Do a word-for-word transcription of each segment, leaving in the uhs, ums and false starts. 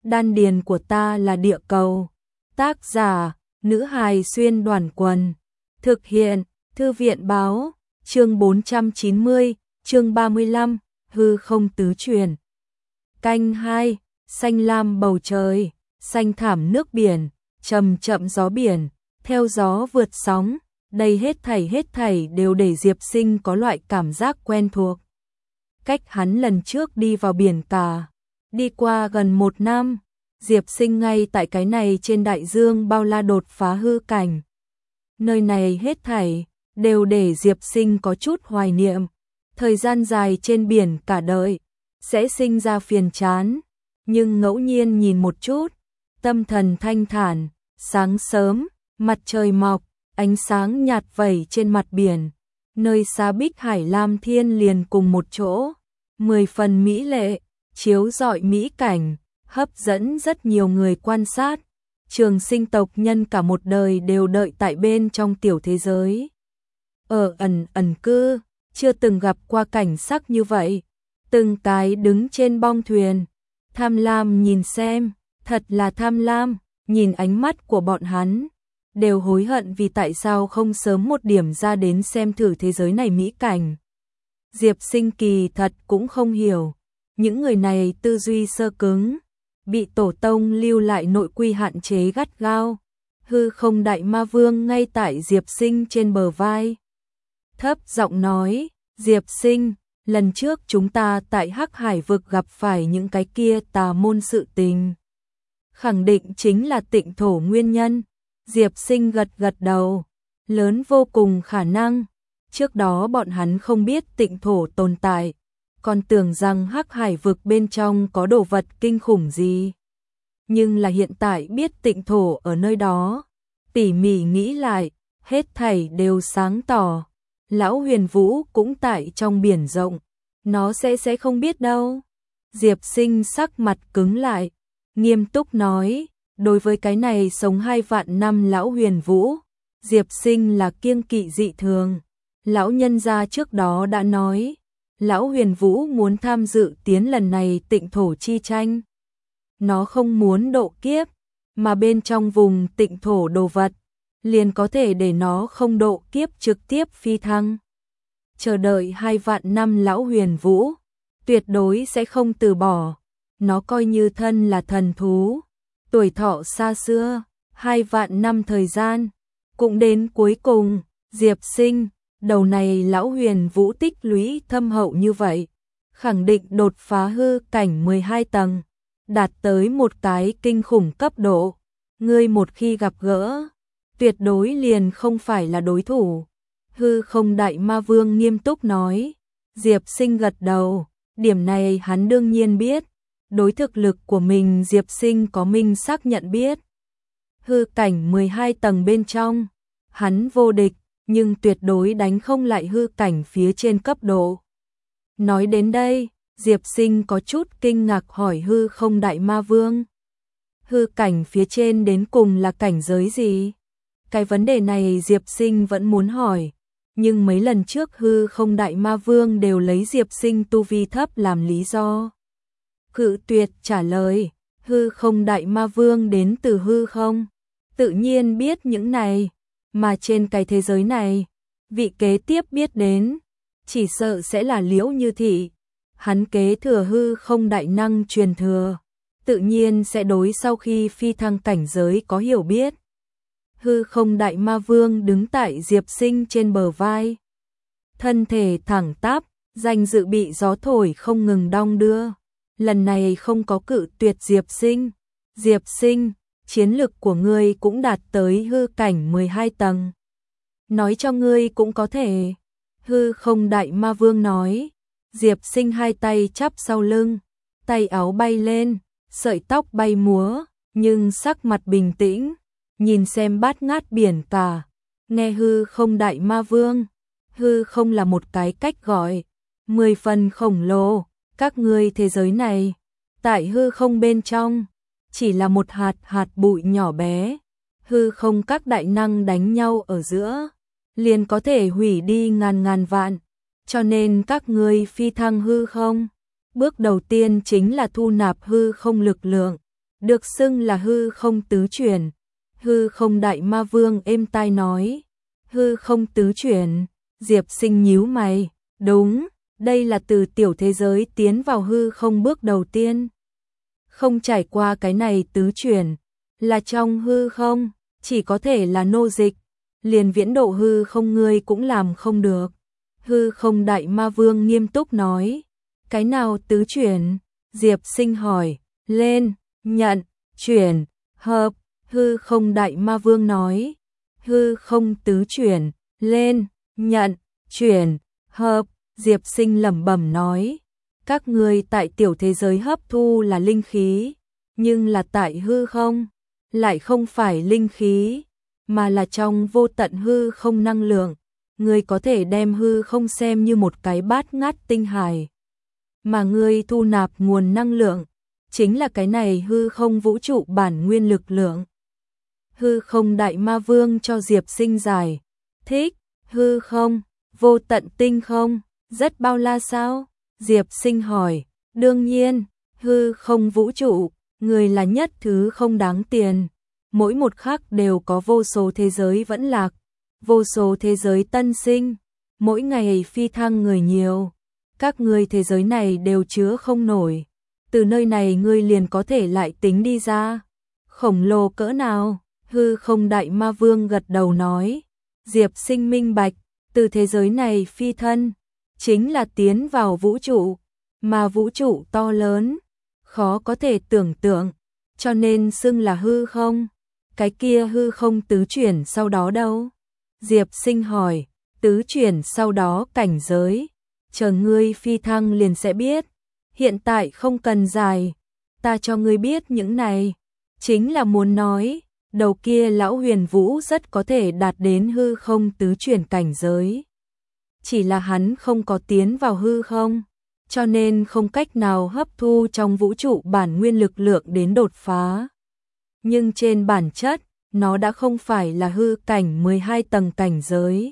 Đan điền của ta là địa cầu. Tác giả, nữ hài xuyên đoàn quần. Thực hiện, thư viện báo, chương bốn trăm chín mươi, chương ba mươi lăm, hư không tứ truyền. Canh hai, xanh lam bầu trời, xanh thảm nước biển, chậm chậm gió biển, theo gió vượt sóng, đây hết thảy hết thảy đều để Diệp Sinh có loại cảm giác quen thuộc. Cách hắn lần trước đi vào biển cả, đi qua gần một năm, Diệp Sinh ngay tại cái này trên đại dương bao la đột phá hư cảnh. Nơi này hết thảy đều để Diệp Sinh có chút hoài niệm, thời gian dài trên biển cả đời sẽ sinh ra phiền chán, nhưng ngẫu nhiên nhìn một chút, tâm thần thanh thản. Sáng sớm, mặt trời mọc, ánh sáng nhạt vẩy trên mặt biển, nơi xa Bích Hải Lam Thiên liền cùng một chỗ, mười phần mỹ lệ, chiếu rọi mỹ cảnh, hấp dẫn rất nhiều người quan sát. Trường Sinh tộc nhân cả một đời đều đợi tại bên trong tiểu thế giới. Ở ẩn ẩn cư, chưa từng gặp qua cảnh sắc như vậy, từng cái đứng trên bong thuyền, tham lam nhìn xem, thật là tham lam. Nhìn ánh mắt của bọn hắn, đều hối hận vì tại sao không sớm một điểm ra đến xem thử thế giới này mỹ cảnh. Diệp Sinh kỳ thật cũng không hiểu, những người này tư duy sơ cứng, bị tổ tông lưu lại nội quy hạn chế gắt gao. Hư không đại ma vương ngay tại Diệp Sinh trên bờ vai, thấp giọng nói, Diệp Sinh, lần trước chúng ta tại Hắc Hải vực gặp phải những cái kia tà môn sự tình, khẳng định chính là Tịnh thổ nguyên nhân. Diệp Sinh gật gật đầu, lớn vô cùng khả năng. Trước đó bọn hắn không biết Tịnh thổ tồn tại, còn tưởng rằng Hắc Hải vực bên trong có đồ vật kinh khủng gì. Nhưng là hiện tại biết Tịnh thổ ở nơi đó, tỉ mỉ nghĩ lại, hết thảy đều sáng tỏ. Lão Huyền Vũ cũng tại trong biển rộng, nó sẽ sẽ không biết đâu. Diệp Sinh sắc mặt cứng lại, nghiêm túc nói, đối với cái này sống hai vạn năm Lão Huyền Vũ, Diệp Sinh là kiêng kỵ dị thường. Lão nhân gia trước đó đã nói, Lão Huyền Vũ muốn tham dự tiến lần này Tịnh thổ chi tranh. Nó không muốn độ kiếp, mà bên trong vùng Tịnh thổ đồ vật, liền có thể để nó không độ kiếp trực tiếp phi thăng. Chờ đợi hai vạn năm Lão Huyền Vũ, tuyệt đối sẽ không từ bỏ. Nó coi như thân là thần thú, tuổi thọ xa xưa, hai vạn năm thời gian, cũng đến cuối cùng. Diệp Sinh, đầu này Lão Huyền Vũ tích lũy thâm hậu như vậy, khẳng định đột phá hư cảnh mười hai tầng, đạt tới một cái kinh khủng cấp độ. Ngươi một khi gặp gỡ, tuyệt đối liền không phải là đối thủ. Hư không đại ma vương nghiêm túc nói. Diệp Sinh gật đầu, điểm này hắn đương nhiên biết. Đối thực lực của mình Diệp Sinh có minh xác nhận biết. Hư cảnh mười hai tầng bên trong, hắn vô địch, nhưng tuyệt đối đánh không lại hư cảnh phía trên cấp độ. Nói đến đây, Diệp Sinh có chút kinh ngạc hỏi hư không đại ma vương. Hư cảnh phía trên đến cùng là cảnh giới gì? Cái vấn đề này Diệp Sinh vẫn muốn hỏi, nhưng mấy lần trước hư không đại ma vương đều lấy Diệp Sinh tu vi thấp làm lý do. Cự tuyệt trả lời. Hư không đại ma vương đến từ hư không, tự nhiên biết những này, mà trên cái thế giới này, vị kế tiếp biết đến, chỉ sợ sẽ là Liễu Như Thị. Hắn kế thừa hư không đại năng truyền thừa, tự nhiên sẽ đối sau khi phi thăng cảnh giới có hiểu biết. Hư không đại ma vương đứng tại Diệp Sinh trên bờ vai, thân thể thẳng tắp, danh dự bị gió thổi không ngừng đong đưa. Lần này không có cự tuyệt Diệp Sinh. Diệp Sinh, chiến lực của ngươi cũng đạt tới hư cảnh mười hai tầng. Nói cho ngươi cũng có thể. Hư không đại ma vương nói. Diệp Sinh hai tay chắp sau lưng, tay áo bay lên, sợi tóc bay múa, nhưng sắc mặt bình tĩnh, nhìn xem bát ngát biển cả. Nghe hư không đại ma vương, hư không là một cái cách gọi, mười phần khổng lồ. Các ngươi thế giới này, tại hư không bên trong, chỉ là một hạt hạt bụi nhỏ bé. Hư không các đại năng đánh nhau ở giữa, liền có thể hủy đi ngàn ngàn vạn. Cho nên các ngươi phi thăng hư không, bước đầu tiên chính là thu nạp hư không lực lượng, được xưng là hư không tứ chuyển. Hư không đại ma vương êm tai nói, hư không tứ chuyển, Diệp Sinh nhíu mày, đúng, đây là từ tiểu thế giới tiến vào hư không bước đầu tiên. Không trải qua cái này tứ chuyển, là trong hư không, chỉ có thể là nô dịch, liền viễn độ hư không ngươi cũng làm không được. Hư không đại ma vương nghiêm túc nói, cái nào tứ chuyển? Diệp Sinh hỏi, lên, nhận, chuyển, hợp. Hư không đại ma vương nói, hư không tứ chuyển, lên, nhận, chuyển, hợp. Diệp Sinh lẩm bẩm nói, các ngươi tại tiểu thế giới hấp thu là linh khí, nhưng là tại hư không, lại không phải linh khí, mà là trong vô tận hư không năng lượng. Ngươi có thể đem hư không xem như một cái bát ngát tinh hải, mà ngươi thu nạp nguồn năng lượng, chính là cái này hư không vũ trụ bản nguyên lực lượng. Hư không đại ma vương cho Diệp Sinh giải thích, hư không, vô tận tinh không, rất bao la sao? Diệp Sinh hỏi, đương nhiên, hư không vũ trụ, người là nhất thứ không đáng tiền, mỗi một khắc đều có vô số thế giới vẫn lạc, vô số thế giới tân sinh, mỗi ngày phi thăng người nhiều, các ngươi thế giới này đều chứa không nổi, từ nơi này ngươi liền có thể lại tính đi ra, khổng lồ cỡ nào? Hư không đại ma vương gật đầu nói, Diệp Sinh minh bạch, từ thế giới này phi thân, chính là tiến vào vũ trụ, mà vũ trụ to lớn, khó có thể tưởng tượng, cho nên xưng là hư không. Cái kia hư không tứ chuyển sau đó đâu? Diệp Sinh hỏi, tứ chuyển sau đó cảnh giới, chờ ngươi phi thăng liền sẽ biết, hiện tại không cần dài, ta cho ngươi biết những này, chính là muốn nói, đầu kia lão Huyền Vũ rất có thể đạt đến hư không tứ chuyển cảnh giới. Chỉ là hắn không có tiến vào hư không, cho nên không cách nào hấp thu trong vũ trụ bản nguyên lực lượng đến đột phá. Nhưng trên bản chất, nó đã không phải là hư cảnh mười hai tầng cảnh giới.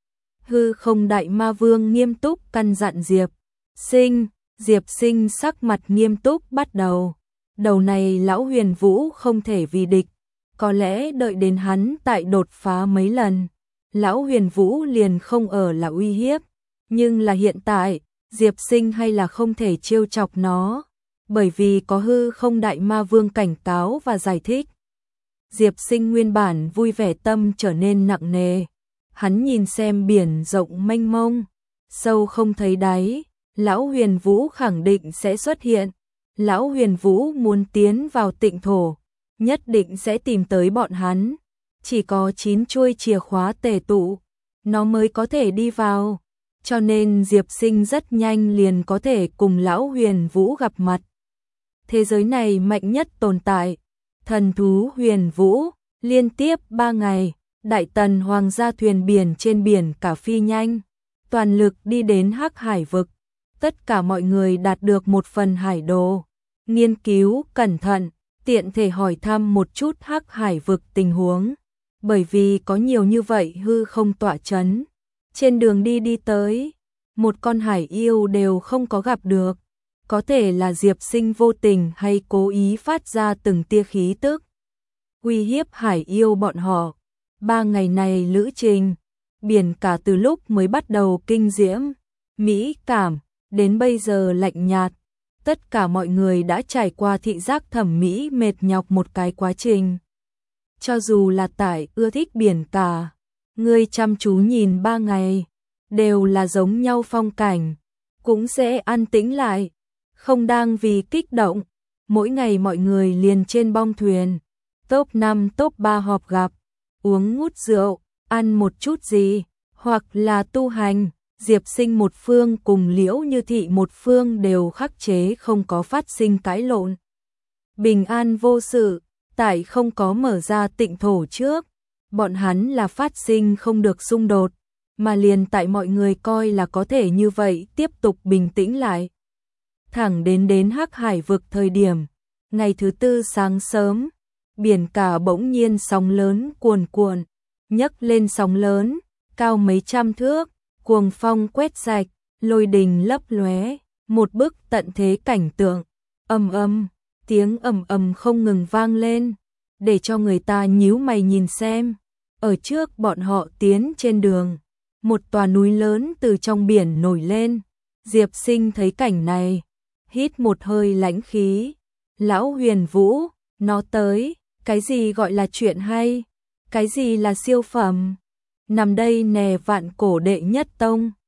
Hư không đại ma vương nghiêm túc căn dặn Diệp Sinh, Diệp Sinh sắc mặt nghiêm túc bắt đầu. Đầu này lão Huyền Vũ không thể vì địch, có lẽ đợi đến hắn tại đột phá mấy lần, lão Huyền Vũ liền không ở là uy hiếp, nhưng là hiện tại, Diệp Sinh hay là không thể trêu chọc nó, bởi vì có hư không đại ma vương cảnh cáo và giải thích. Diệp Sinh nguyên bản vui vẻ tâm trở nên nặng nề, hắn nhìn xem biển rộng mênh mông, sâu không thấy đáy, lão Huyền Vũ khẳng định sẽ xuất hiện, lão Huyền Vũ muốn tiến vào tịnh thổ, nhất định sẽ tìm tới bọn hắn, chỉ có chín chuôi chìa khóa tề tụ, nó mới có thể đi vào, cho nên Diệp Sinh rất nhanh liền có thể cùng lão Huyền Vũ gặp mặt. Thế giới này mạnh nhất tồn tại, thần thú Huyền Vũ, liên tiếp ba ngày, Đại Tần Hoàng gia thuyền biển trên biển cả phi nhanh, toàn lực đi đến Hắc Hải vực, tất cả mọi người đạt được một phần hải đồ, nghiên cứu cẩn thận, tiện thể hỏi thăm một chút Hắc Hải vực tình huống, bởi vì có nhiều như vậy hư không tọa chấn. Trên đường đi đi tới, một con hải yêu đều không có gặp được, có thể là Diệp Sinh vô tình hay cố ý phát ra từng tia khí tức, uy hiếp hải yêu bọn họ. Ba ngày này lữ trình, biển cả từ lúc mới bắt đầu kinh diễm, mỹ cảm, đến bây giờ lạnh nhạt. Tất cả mọi người đã trải qua thị giác thẩm mỹ mệt nhọc một cái quá trình. Cho dù là tại ưa thích biển cả, người chăm chú nhìn ba ngày, đều là giống nhau phong cảnh, cũng sẽ an tĩnh lại, không đang vì kích động. Mỗi ngày mọi người liền trên bong thuyền, top năm top ba họp gặp, uống ngút rượu, ăn một chút gì, hoặc là tu hành. Diệp Sinh một phương cùng Liễu Như Thị một phương đều khắc chế không có phát sinh cãi lộn. Bình an vô sự, tại không có mở ra tịnh thổ trước, bọn hắn là phát sinh không được xung đột, mà liền tại mọi người coi là có thể như vậy tiếp tục bình tĩnh lại. Thẳng đến đến Hắc Hải vực thời điểm, ngày thứ tư sáng sớm, biển cả bỗng nhiên sóng lớn cuồn cuộn, nhấc lên sóng lớn, cao mấy trăm thước, cuồng phong quét sạch, lôi đình lấp lóe, một bức tận thế cảnh tượng, ầm ầm, Tiếng ầm ầm không ngừng vang lên, để cho người ta nhíu mày nhìn xem. Ở trước bọn họ tiến trên đường, một tòa núi lớn từ trong biển nổi lên. Diệp Sinh thấy cảnh này, hít một hơi lãnh khí. Lão Huyền Vũ, nó tới, cái gì gọi là chuyện hay, cái gì là siêu phẩm. Nằm đây nè, vạn cổ đệ nhất tông,